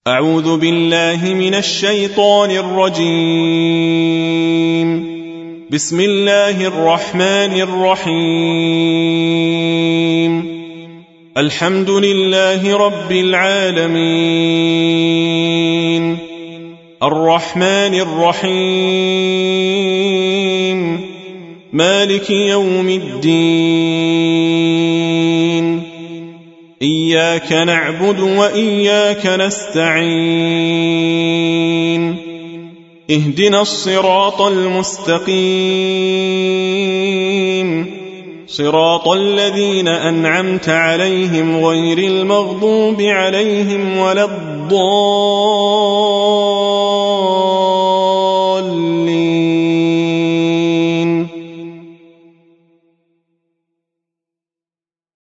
أعوذ بالله من الشيطان الرجيم. بسم الله الرحمن الرحيم. الحمد لله رب العالمين، الرحمن الرحيم، مالك يوم الدين. إياك نعبد وإياك نستعين. اهدنا الصراط المستقيم، صراط الذين أنعمت عليهم غير المغضوب عليهم ولا الضالين.